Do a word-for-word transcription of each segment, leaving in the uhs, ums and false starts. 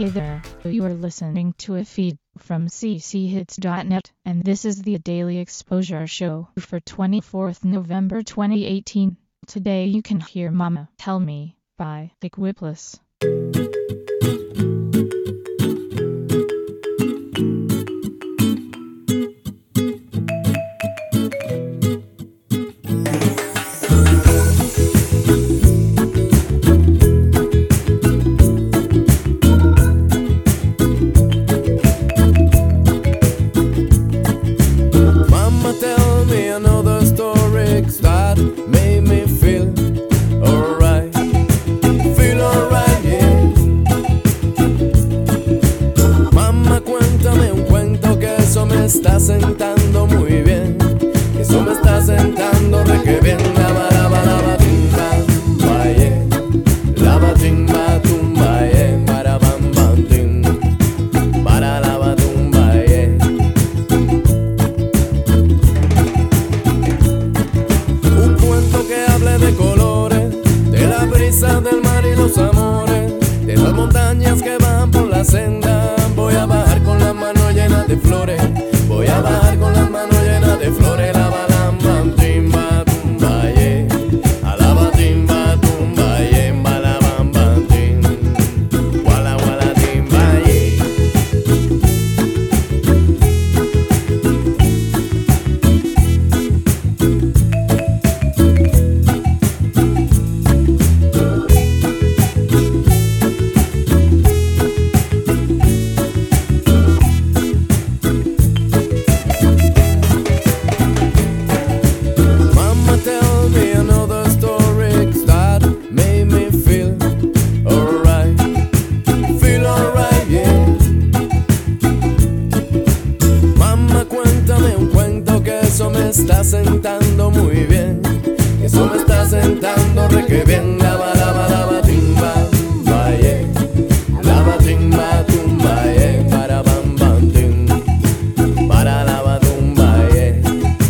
Hey there, you are listening to a feed from c c hits dot net, and this is the Daily Exposure Show for twenty-fourth November twenty eighteen. Today you can hear Mama Tell Me by Equipless. Made me feel alright, feel alright, yeah. Mamá, cuéntame un cuento que eso me está sentando muy bien, que eso me está sentando re que bien. Lava, lava, lava, tumba, vaye, lava, tumba, tumba, yeah. Para bam, bam, tim, para lava, tumba, yeah. Que hable de colores, de la brisa del mar y los amores, de las montañas que van por la senda. Voy a bajar con las manos llenas de flores, voy a bajar con las manos llenas de flores. La balamba, timba, tumba, yeah. Alaba, timba, tumba, yeah. Balabamba, tim, wala, wala, timba, yeah. Eso me está sentando muy bien, eso me está sentando re que bien. Lava, lava, lava, timba, tumba, yeah. Lava, timba, tumba, yeah. Para bam, bam, tim, para lava, tumba, yeah.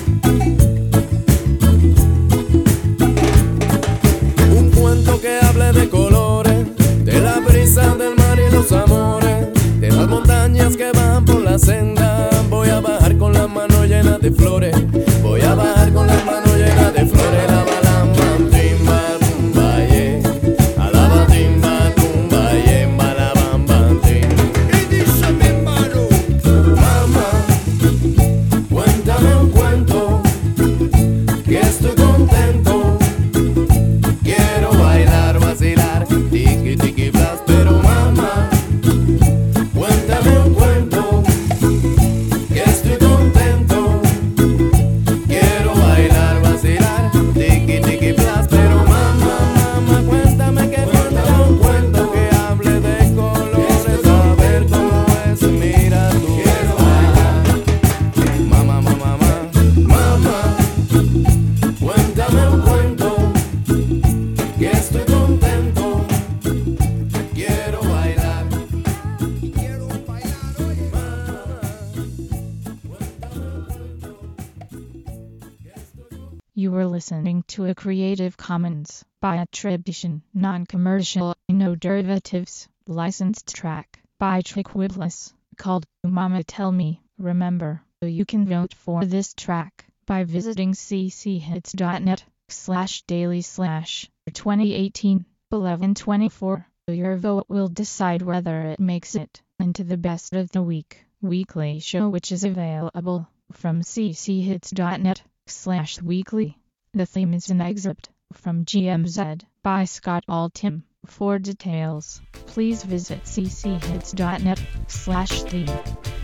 Un cuento que hable de colores, de la brisa del mar y los amores, de las montañas que van por la senda. Voy a bajar con las manos llenas de flores, voy a bajar con las manos llenas de flores. La balamba, timba, tumba, yeah. Alaba, timba, tumba, yeah. Balabamba, tim. Y dice mi hermano: mamá, cuéntame un cuento, que estoy contento. Quiero bailar, vacilar, tiki, tiki, blas. Pero mamá, cuéntame un cuento, que estoy contento. Quiero bailar, vacilar, tiki, tiki, blas. Pero mamá, mamá, cuéntame que cuéntame un cuento que hable de colores, a ver cómo es, mira tú. Quiero bailar, mamá, mamá, mamá, mamá, cuéntame un cuento, que estoy contento. Quiero bailar, quiero bailar, oye, mamá, cuéntame un cuento, que estoy contento. You were listening to a Creative Commons by attribution, non-commercial, no derivatives, licensed track by Equipless called Mama Tell Me. Remember, you can vote for this track by visiting c c hits dot net slash daily slash twenty eighteen eleven twenty-four. Your vote will decide whether it makes it into the best of the week weekly show, which is available from c c hits dot net slash weekly. The theme is an excerpt from G M Z by Scott Altham. For details, please visit c c hits dot net slash theme.